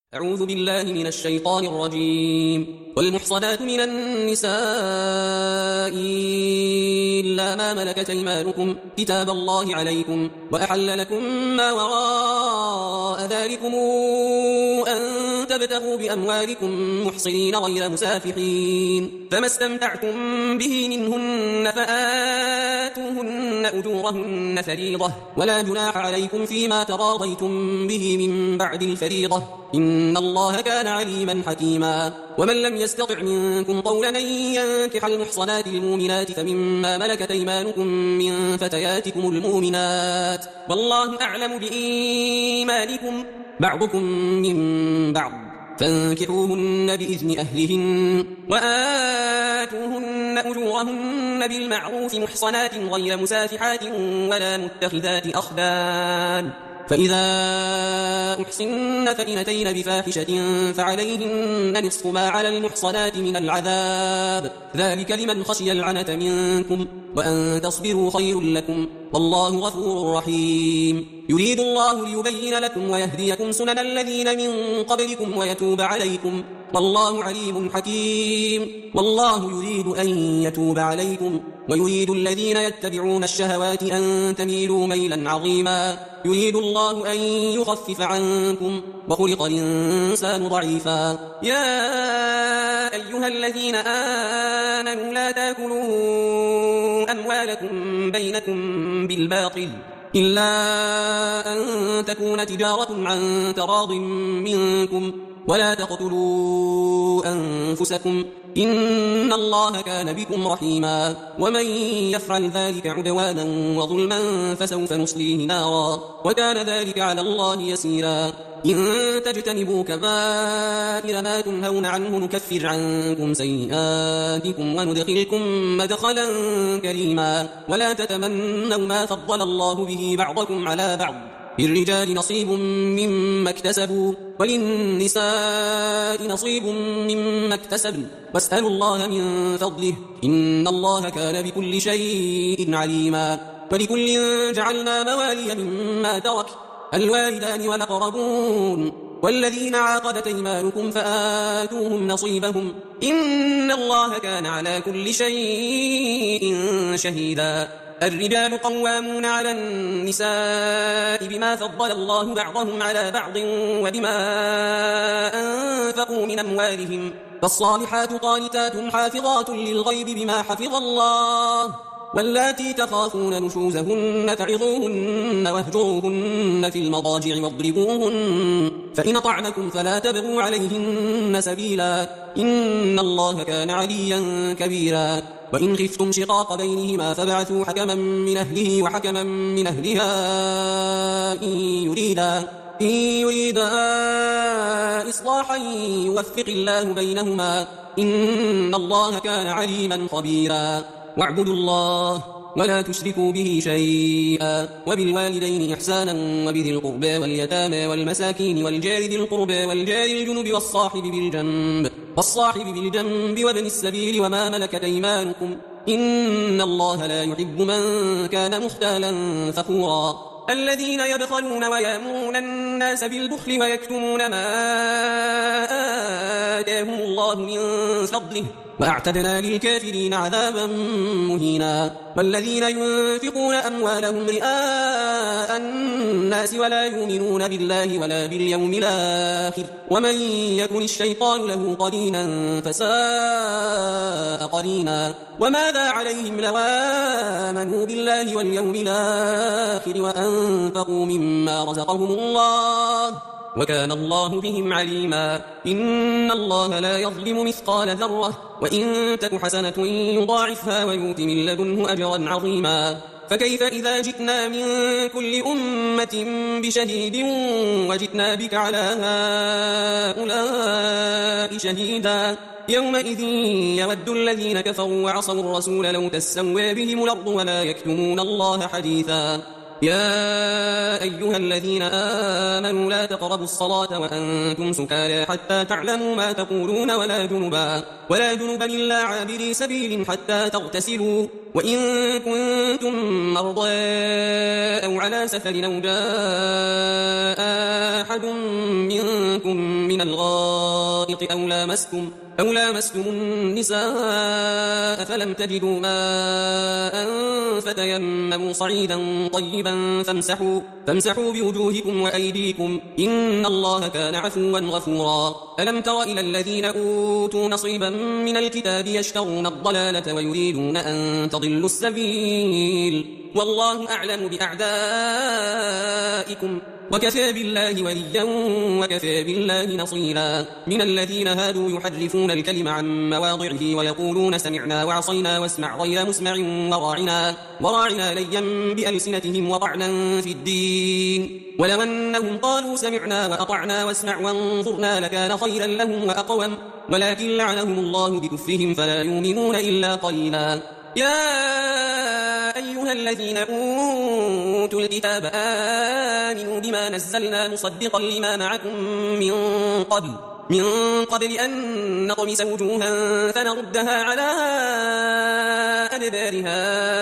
أعوذ بالله من الشيطان الرجيم. والمحصنات من النساء إلا ما ملكت أيمانكم كتاب الله عليكم وأحل لكم ما وراء ذلكم أن تبتغوا بأموالكم محصنين غير مسافحين، فما استمتعتم به منهن فآتوهن أجورهن فريضة، ولا جناح عليكم فيما تراضيتم به من بعد الفريضة، إن الله كان عليما حكيما. ومن لم يستطع منكم طولا أن ينكح المحصنات المؤمنات فمما ملكت أيمانكم من فتياتكم المؤمنات، والله أعلم بإيمانكم بعضكم من بعض، فانكحوهن بإذن أهلهن وآتوهن أجورهن بالمعروف محصنات غير مسافحات ولا متخذات أخدان، فإذا أحصن فإن أتين بفاحشة فعليهن نصف ما على المحصنات من العذاب، ذلك لمن خشي العنة منكم، وأن تصبروا خير لكم، والله غفور رحيم. يريد الله ليبين لكم ويهديكم سنن الذين من قبلكم ويتوب عليكم، والله عليم حكيم. والله يريد أن يتوب عليكم ويريد الذين يتبعون الشهوات أن تميلوا ميلا عظيما، يريد الله أن يخفف عنكم وخلق الإنسان ضعيفا. يا أيها الذين آمنوا لا تأكلوا أموالكم بينكم بالباطل إلا أن تكون تجارة عن تراض منكم، ولا تقتلوا أنفسكم إن الله كان بكم رحيما، ومن يفعل ذلك عدوانا وظلما فسوف نصليه نارا، وكان ذلك على الله يسيرا. إن تجتنبوا كبائر ما تنهون عنه نكفر عنكم سيئاتكم وندخلكم مدخلا كريما. ولا تتمنوا ما فضل الله به بعضكم على بعض، للرجال نصيب مما اكتسبوا وللنساء نصيب مما اكتسبن، واسألوا الله من فضله إن الله كان بكل شيء عليما. ولكل جعلنا موالي مما ترك الوالدان والأقربون والذين عاقدت أيمانكم فآتوهم نصيبهم إن الله كان على كل شيء شهيدا. الرجال قوامون على النساء بما فضل الله بعضهم على بعض وبما أنفقوا من أموالهم، فالصالحات قانتات حافظات للغيب بما حفظ الله، واللاتي تخافون نشوزهن فعظوهن واهجروهن في المضاجع واضربوهن، فإن أطعنكم فلا تبغوا عليهن سبيلا إن الله كان عليا كبيرا. وإن خفتم شقاق بينهما فابعثوا حكما من أهله وحكما من أهلها إن يريدا إصلاحا يوفق الله بينهما إن الله كان عليما خبيرا. واعبدوا الله ولا تشركوا به شيئا، وبالوالدين إحسانا وبذي القربى واليتامى والمساكين والجار ذي القربى والجار الجنب والصاحب بالجنب وابن السبيل وما ملكت أيمانكم إن الله لا يحب من كان مختالا فخورا. الذين يبخلون ويأمرون الناس بالبخل ويكتمون ما آتاهم الله من فضله وأعتدنا للكافرين عذابا مهينا. والذين ينفقون أموالهم رئاء الناس ولا يؤمنون بالله ولا باليوم الآخر ومن يكن الشيطان له قرينا فساء قرينا. وماذا عليهم لو آمنوا بالله واليوم الآخر وأنفقوا مما رزقهم الله وكان الله بهم عليما. إن الله لا يظلم مثقال ذرة وإن تك حسنة يضاعفها ويؤت من لدنه أجرا عظيما. فكيف إذا جئنا من كل أمة بشهيد وجئنا بك على هؤلاء شهيدا يومئذ يود الذين كفروا وعصوا الرسول لو تسوى بهم الأرض ولا يكتمون الله حديثا. يا أيها الذين آمنوا لا تقربوا الصلاة وأنتم سكارى حتى تعلموا ما تقولون ولا جنبا إلا عابري سبيل حتى تغتسلوا وإن كنتم مرضى أو على سفر أو جاء أحد منكم من الغائط أو لامستم النساء فلم تجدوا ماء فتيمموا صعيدا طيبا فامسحوا بوجوهكم وأيديكم إن الله كان عفوا غفورا. ألم تر إلى الذين أوتوا نصيبا من الكتاب يشترون الضلالة ويريدون أن تضلوا السبيل والله أعلم بأعدائكم وكفى بالله وليا وكفى بالله نصيرا. من الذين هادوا يحرفون الكلم عن مواضعه ويقولون سمعنا وعصينا واسمع غير مسمع وراعنا ليا بألسنتهم وطعنا في الدين ولو أنهم قالوا سمعنا وأطعنا واسمع وانظرنا لكان خيرا لهم وأقوم ولكن لعنهم الله بكفرهم فلا يؤمنون إلا قليلا. يا أيها الذين أوتوا الكتاب آمنوا بما نزلنا مصدقا لما معكم من قبل أن نطمس وجوها فنردها على أدبارها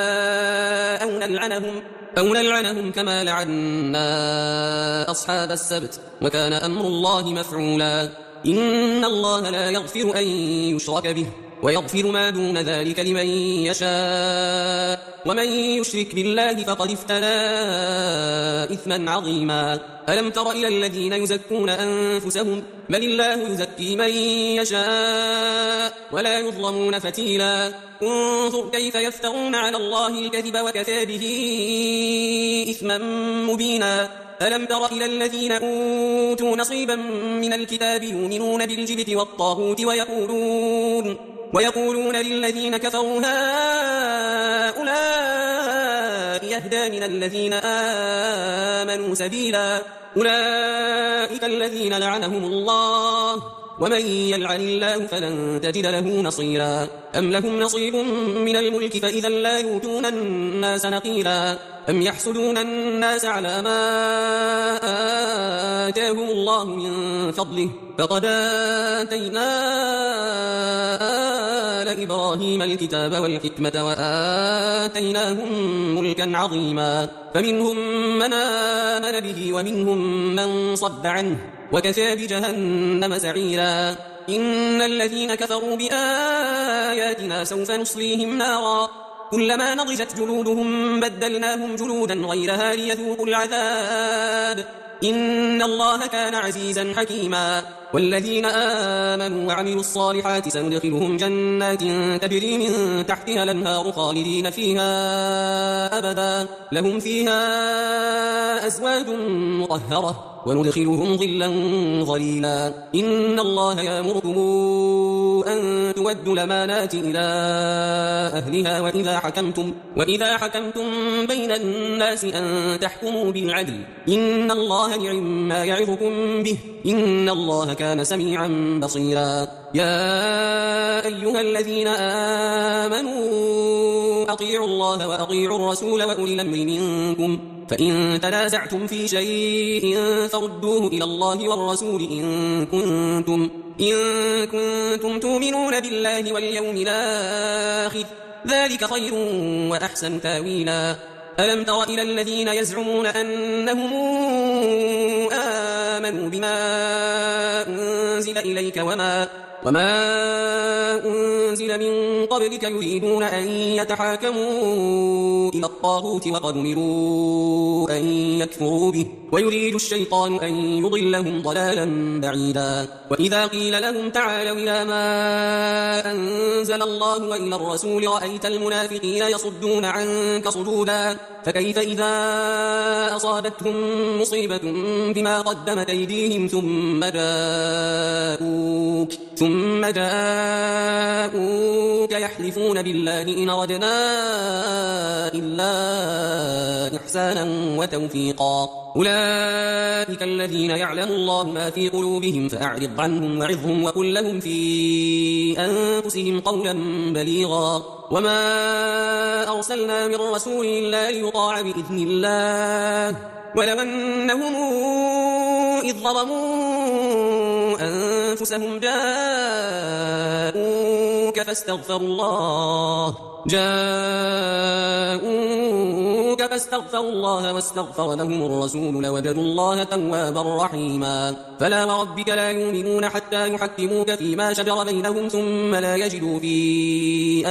أو نلعنهم كما لعنا أصحاب السبت وكان أمر الله مفعولا. إن الله لا يغفر أن يشرك به ويغفر ما دون ذلك لمن يشاء ومن يشرك بالله فقد افترى إثما عظيما. ألم تر إلى الذين يزكون أنفسهم بل الله يزكي من يشاء ولا يظلمون فتيلا. انظر كيف يفترون على الله الكذب وكفى به إثما مبينا. ألم تر إلى الذين أوتوا نصيبا من الكتاب يؤمنون بالجبت والطاغوت ويقولون للذين كفروا هؤلاء يهدى من الذين آمنوا سبيلا. أولئك الذين لعنهم الله ومن يلعن الله فلن تجد له نصيرا. أم لهم نصيب من الملك فإذا لا يؤتون الناس نقيرا. أم يحسدون الناس على ما آتاهم الله من فضله فقد آتينا آل إبراهيم الكتاب والحكمة وآتيناهم ملكا عظيما. فمنهم من آمن به ومنهم من صد عنه وكفى بجهنم سعيرا. إن الذين كفروا بآياتنا سوف نصليهم نارا كلما نضجت جلودهم بدلناهم جلودا غيرها ليذوقوا العذاب إن الله كان عزيزا حكيما. والذين آمنوا وعملوا الصالحات سندخلهم جنات تجري من تحتها الأنهار خالدين فيها أبدا لهم فيها أزواج مطهرة وندخلهم ظلا ظليلا. إن الله يأمركم أن تودوا الأمانات إلى أهلها وإذا حكمتم بين الناس أن تحكموا بالعدل إن الله نعم ما يعظكم به إن الله كان سميعا بصيرا. يا أيها الذين آمنوا أطيعوا الله وأطيعوا الرسول وأولي الأمر منكم فإن تنازعتم في شيء فردوه إلى الله والرسول إن كنتم تؤمنون بالله واليوم الآخر ذلك خير وأحسن تاويلا. ألم تر إلى الذين يزعمون أنهم آمنوا بما أنزل إليك وما أنزل من قبلك يريدون أن يتحاكموا إلى الطاغوت وقد أمروا أن يكفروا به ويريد الشيطان أن يضلهم ضلالا بعيدا. وإذا قيل لهم تعالوا إلى ما أنزل الله وإلى الرسول رأيت المنافقين يصدون عنك صدودا فكيف إذا أصابتهم مصيبة بما قدمت أيديهم ثم جاءوك يحلفون بالله إن أردنا إلا إحسانا وتوفيقا. أولئك الذين يعلم الله ما في قلوبهم فأعرض عنهم وعظهم وقل لهم في أنفسهم قولا بليغا. وما أرسلنا من رسول إلا ليطاع بإذن الله ولو أنهم إذ ظلموا أنفسهم جاءوك جاءوك فاستغفروا الله واستغفر لهم الرسول لوجدوا الله توابا رحيما فلا وربك لا يؤمنون حتى يحكموك فيما شجر بينهم ثم لا يجدوا في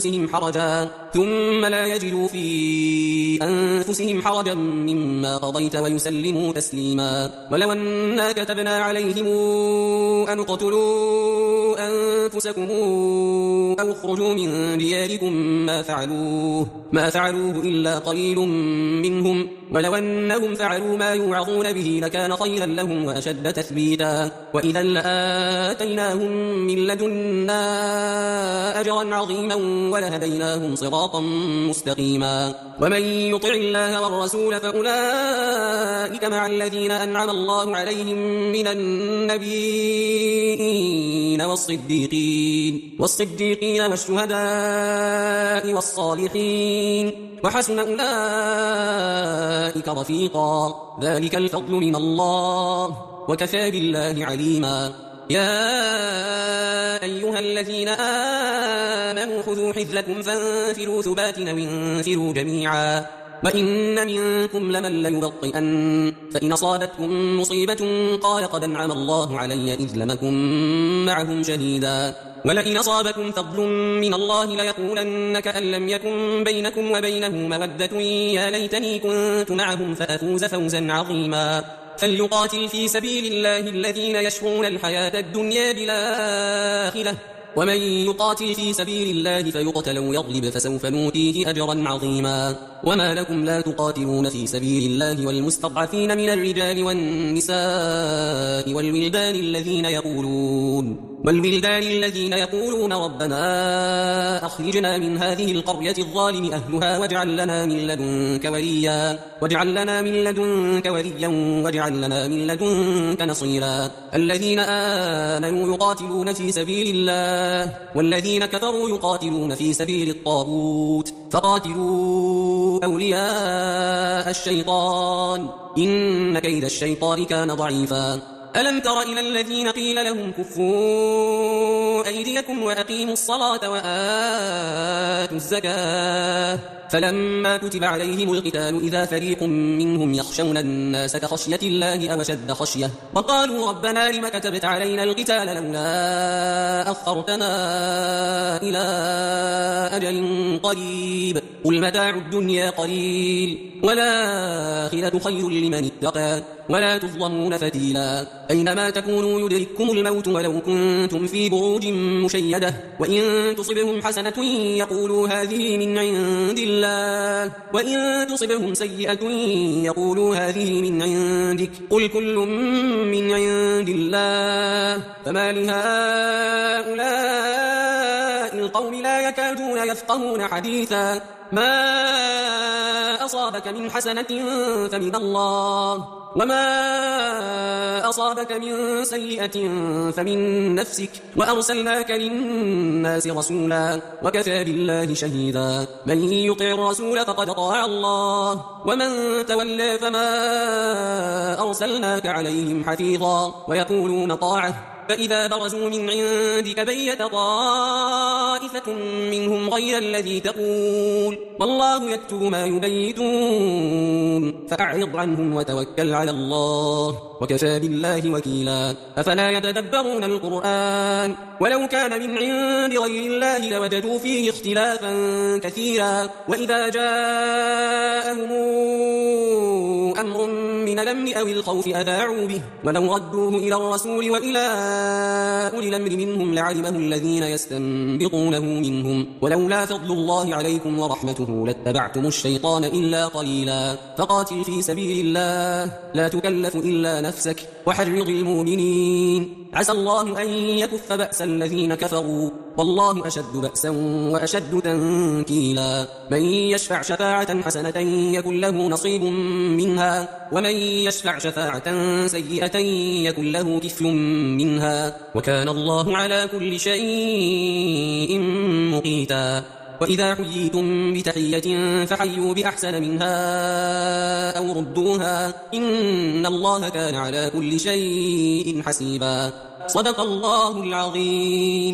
أنفسهم حرجا مما قضيت ويسلموا تسليما ولو أنا كتبنا عليهم أن اقتلوا أنفسكم أو اخرجوا من دياركم ما فعلوه إلا قليل منهم ولو أنهم فعلوا ما يوعظون به لكان خيرا لهم وأشد تثبيتا وإذا لآتيناهم من لدنا أجرا عظيما ولهديناهم صراطا مستقيما ومن يطع الله والرسول فأولئك مع الذين أنعم الله عليهم من النبيين والصديقين والشهداء والصالحين وحسن أولئك رفيقا ذلك الفضل من الله وكفى بالله عليما يا أيها الذين آمنوا خذوا حذركم فانفروا ثبات وانفروا جميعا وإن منكم لمن ليبطئن فإن أصابتكم مصيبة قال قد أنعم الله علي إذ لم أكن معهم شهيدا ولئن أصابكم فضل من الله ليقولن كأن لم يكن بينكم وبينه مودة يا ليتني كنت معهم فأفوز فوزا عظيما فليقاتل في سبيل الله الذين يشرون الحياة الدنيا بالآخرة ومن يقاتل في سبيل الله فيقتل أو يغلب فسوف نؤتيه أجرا عظيما وما لكم لا تقاتلون في سبيل الله والمستضعفين من الرجال والنساء والولدان الذين يقولون ربنا أخرجنا من هذه القرية الظالم أهلها واجعل لنا من لدنك وليا واجعل لنا من لدنك نصيرا الذين آمنوا يقاتلون في سبيل الله والذين كفروا يقاتلون في سبيل الطاغوت فقاتلوا أولياء الشيطان إن كيد الشيطان كان ضعيفا ألم تر إلى الذين قيل لهم كفوا أيديكم وأقيموا الصلاة وآتوا الزكاة فلما كتب عليهم القتال إذا فريق منهم يخشون الناس كخشية الله أو أشد خشية وقالوا ربنا لم كتبت علينا القتال لولا أخرتنا إلى أجل قريب قل متاع الدنيا قليل والآخرة خير لمن اتقى ولا تظلمون فتيلا أينما تكونوا يدرككم الموت ولو كنتم في بروج مشيدة وإن تصبهم حسنة يقولوا هذه من عند الله وإن تصبهم سيئة يقولوا هذه من عندك قل كل من عند الله فما لهؤلاء القوم لا يكادون يفقهون حديثا ما أصابك من حسنة فمن الله وما أصابك من سيئة فمن نفسك وأرسلناك للناس رسولا وكفى بالله شهيدا من يطع الرسول فقد طاع الله ومن تولى فما أرسلناك عليهم حفيظا ويقولون طاعة فإذا برزوا من عندك بيت طائفة منهم غير الذي تقول والله يكتب ما يبيتون فأعرض عنهم وتوكل على الله وكفى بالله وكيلا أفلا يتدبرون القرآن ولو كان من عند غير الله لوجدوا فيه اختلافا كثيرا وإذا جاءهم أمر من الأمن أو الخوف أذاعوا به ولو ردوه إلى الرسول وإلى أولي الأمر منهم لعلمه الذين يستنبطونه منهم ولولا فضل الله عليكم ورحمته لاتبعتم الشيطان إلا قليلا فقاتل في سبيل الله لا تكلف إلا نفسك وحرض المؤمنين عسى الله أن يكف بأس الذين كفروا والله أشد بأسا وأشد تنكيلا من يشفع شفاعة حسنة يكن له نصيب منها ومن يشفع شفاعة سيئة يكن له كفل منها وكان الله على كل شيء مقيتا وإذا حييتم بتحية فحيوا بأحسن منها أو ردوها إن الله كان على كل شيء حسيبا صدق الله العظيم.